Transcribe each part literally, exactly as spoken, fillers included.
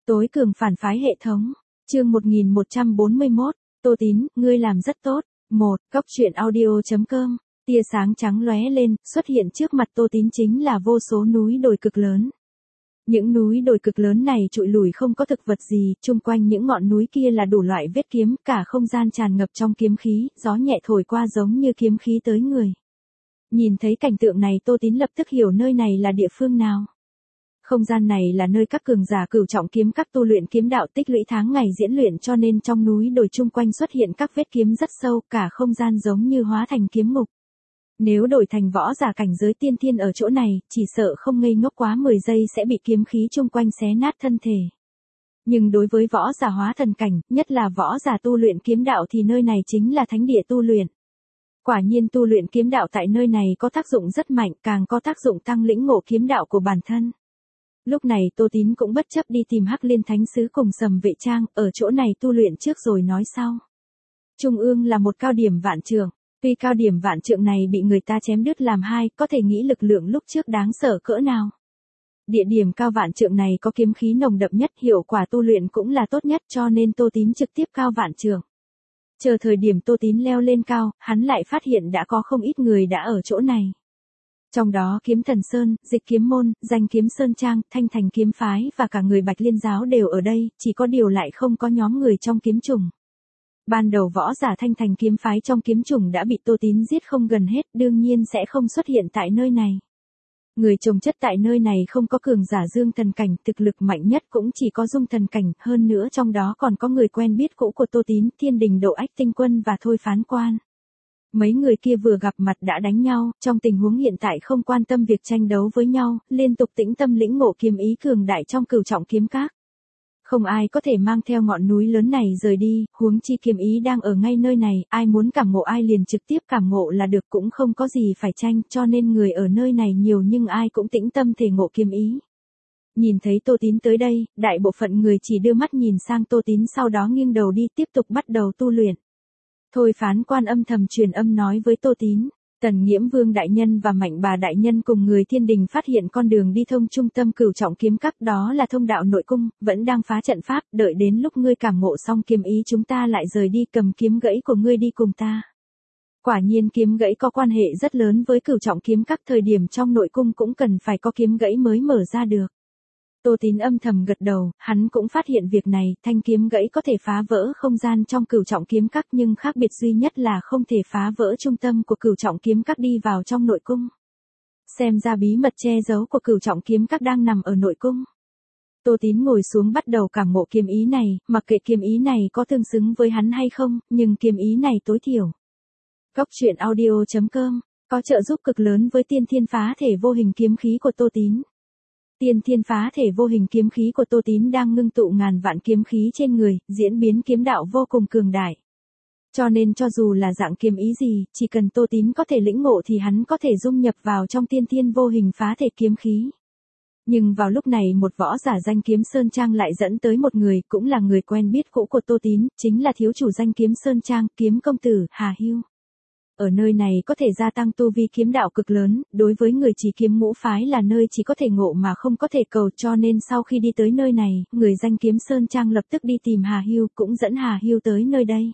Tối cường phản phái hệ thống. Chương một nghìn một trăm bốn mươi mốt. Tô Tín, ngươi làm rất tốt. một. Cóc truyện audio chấm com. Tia sáng trắng lóe lên, xuất hiện trước mặt Tô Tín chính là vô số núi đồi cực lớn. Những núi đồi cực lớn này trụi lủi không có thực vật gì, chung quanh những ngọn núi kia là đủ loại vết kiếm, cả không gian tràn ngập trong kiếm khí, gió nhẹ thổi qua giống như kiếm khí tới người. Nhìn thấy cảnh tượng này Tô Tín lập tức hiểu nơi này là địa phương nào. Không gian này là nơi các cường giả cửu trọng kiếm các tu luyện kiếm đạo tích lũy tháng ngày diễn luyện, cho nên trong núi đồi chung quanh xuất hiện các vết kiếm rất sâu, cả không gian giống như hóa thành kiếm ngục. Nếu đổi thành võ giả cảnh giới tiên thiên ở chỗ này, chỉ sợ không ngây ngốc quá mười giây sẽ bị kiếm khí chung quanh xé nát thân thể. Nhưng đối với võ giả hóa thần cảnh, nhất là võ giả tu luyện kiếm đạo thì nơi này chính là thánh địa tu luyện. Quả nhiên tu luyện kiếm đạo tại nơi này có tác dụng rất mạnh, càng có tác dụng tăng lĩnh ngộ kiếm đạo của bản thân. Lúc này Tô Tín cũng bất chấp đi tìm Hắc Liên Thánh Sứ cùng Sầm Vệ Trang, ở chỗ này tu luyện trước rồi nói sau. Trung ương là một cao điểm vạn trượng, tuy cao điểm vạn trượng này bị người ta chém đứt làm hai, có thể nghĩ lực lượng lúc trước đáng sợ cỡ nào. Địa điểm cao vạn trượng này có kiếm khí nồng đậm nhất, hiệu quả tu luyện cũng là tốt nhất, cho nên Tô Tín trực tiếp cao vạn trượng. Chờ thời điểm Tô Tín leo lên cao, hắn lại phát hiện đã có không ít người đã ở chỗ này. Trong đó Kiếm Thần Sơn, Dịch Kiếm Môn, Danh Kiếm Sơn Trang, Thanh Thành Kiếm Phái và cả người Bạch Liên Giáo đều ở đây, chỉ có điều lại không có nhóm người trong kiếm chủng. Ban đầu võ giả Thanh Thành Kiếm Phái trong kiếm chủng đã bị Tô Tín giết không gần hết, đương nhiên sẽ không xuất hiện tại nơi này. Người chồng chất tại nơi này không có cường giả dương thần cảnh, thực lực mạnh nhất cũng chỉ có dung thần cảnh, hơn nữa trong đó còn có người quen biết cũ của Tô Tín, Thiên Đình Độ Ách Tinh Quân và Thôi Phán Quan. Mấy người kia vừa gặp mặt đã đánh nhau, trong tình huống hiện tại không quan tâm việc tranh đấu với nhau, liên tục tĩnh tâm lĩnh ngộ kiếm ý cường đại trong cửu trọng kiếm các. Không ai có thể mang theo ngọn núi lớn này rời đi, huống chi kiếm ý đang ở ngay nơi này, ai muốn cảm ngộ ai liền trực tiếp cảm ngộ là được, cũng không có gì phải tranh, cho nên người ở nơi này nhiều nhưng ai cũng tĩnh tâm thể ngộ kiếm ý. Nhìn thấy Tô Tín tới đây, đại bộ phận người chỉ đưa mắt nhìn sang Tô Tín, sau đó nghiêng đầu đi tiếp tục bắt đầu tu luyện. Thôi Phán Quan âm thầm truyền âm nói với Tô Tín, Tần Nghiễm Vương đại nhân và Mạnh Bà đại nhân cùng người Thiên Đình phát hiện con đường đi thông trung tâm cửu trọng kiếm các, đó là thông đạo nội cung, vẫn đang phá trận pháp, đợi đến lúc ngươi cảm ngộ xong kiếm ý chúng ta lại rời đi, cầm kiếm gãy của ngươi đi cùng ta. Quả nhiên kiếm gãy có quan hệ rất lớn với cửu trọng kiếm các, thời điểm trong nội cung cũng cần phải có kiếm gãy mới mở ra được. Tô Tín âm thầm gật đầu, hắn cũng phát hiện việc này, thanh kiếm gãy có thể phá vỡ không gian trong cửu trọng kiếm các, nhưng khác biệt duy nhất là không thể phá vỡ trung tâm của cửu trọng kiếm các đi vào trong nội cung. Xem ra bí mật che giấu của cửu trọng kiếm các đang nằm ở nội cung. Tô Tín ngồi xuống bắt đầu cảm ngộ kiếm ý này, mặc kệ kiếm ý này có tương xứng với hắn hay không, nhưng kiếm ý này tối thiểu. Cóc truyện audio chấm com có trợ giúp cực lớn với tiên thiên phá thể vô hình kiếm khí của Tô Tín. Tiên thiên phá thể vô hình kiếm khí của Tô Tín đang ngưng tụ ngàn vạn kiếm khí trên người, diễn biến kiếm đạo vô cùng cường đại. Cho nên cho dù là dạng kiếm ý gì, chỉ cần Tô Tín có thể lĩnh ngộ thì hắn có thể dung nhập vào trong tiên thiên vô hình phá thể kiếm khí. Nhưng vào lúc này một võ giả Danh Kiếm Sơn Trang lại dẫn tới một người, cũng là người quen biết cũ của Tô Tín, chính là thiếu chủ Danh Kiếm Sơn Trang, Kiếm Công Tử, Hà Hưu. Ở nơi này có thể gia tăng tu vi kiếm đạo cực lớn, đối với người chỉ kiếm ngũ phái là nơi chỉ có thể ngộ mà không có thể cầu, cho nên sau khi đi tới nơi này, người Danh Kiếm Sơn Trang lập tức đi tìm Hà Hưu, cũng dẫn Hà Hưu tới nơi đây.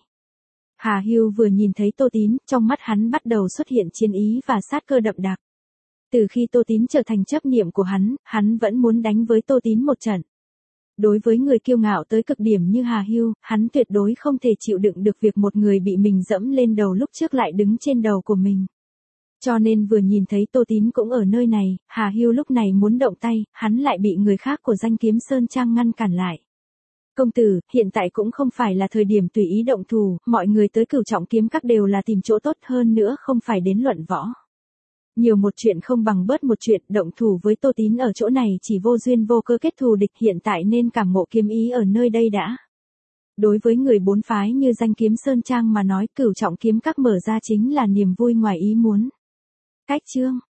Hà Hưu vừa nhìn thấy Tô Tín, trong mắt hắn bắt đầu xuất hiện chiến ý và sát cơ đậm đặc. Từ khi Tô Tín trở thành chấp niệm của hắn, hắn vẫn muốn đánh với Tô Tín một trận. Đối với người kiêu ngạo tới cực điểm như Hà Hưu, hắn tuyệt đối không thể chịu đựng được việc một người bị mình dẫm lên đầu lúc trước lại đứng trên đầu của mình. Cho nên vừa nhìn thấy Tô Tín cũng ở nơi này, Hà Hưu lúc này muốn động tay, hắn lại bị người khác của Danh Kiếm Sơn Trang ngăn cản lại. Công tử, hiện tại cũng không phải là thời điểm tùy ý động thủ, mọi người tới cửu trọng kiếm các đều là tìm chỗ tốt, hơn nữa không phải đến luận võ. Nhiều một chuyện không bằng bớt một chuyện, động thủ với Tô Tín ở chỗ này chỉ vô duyên vô cơ kết thù địch, hiện tại nên cảm ngộ kiếm ý ở nơi đây đã. Đối với người bốn phái như Danh Kiếm Sơn Trang mà nói, cửu trọng kiếm các mở ra chính là niềm vui ngoài ý muốn. Cách chương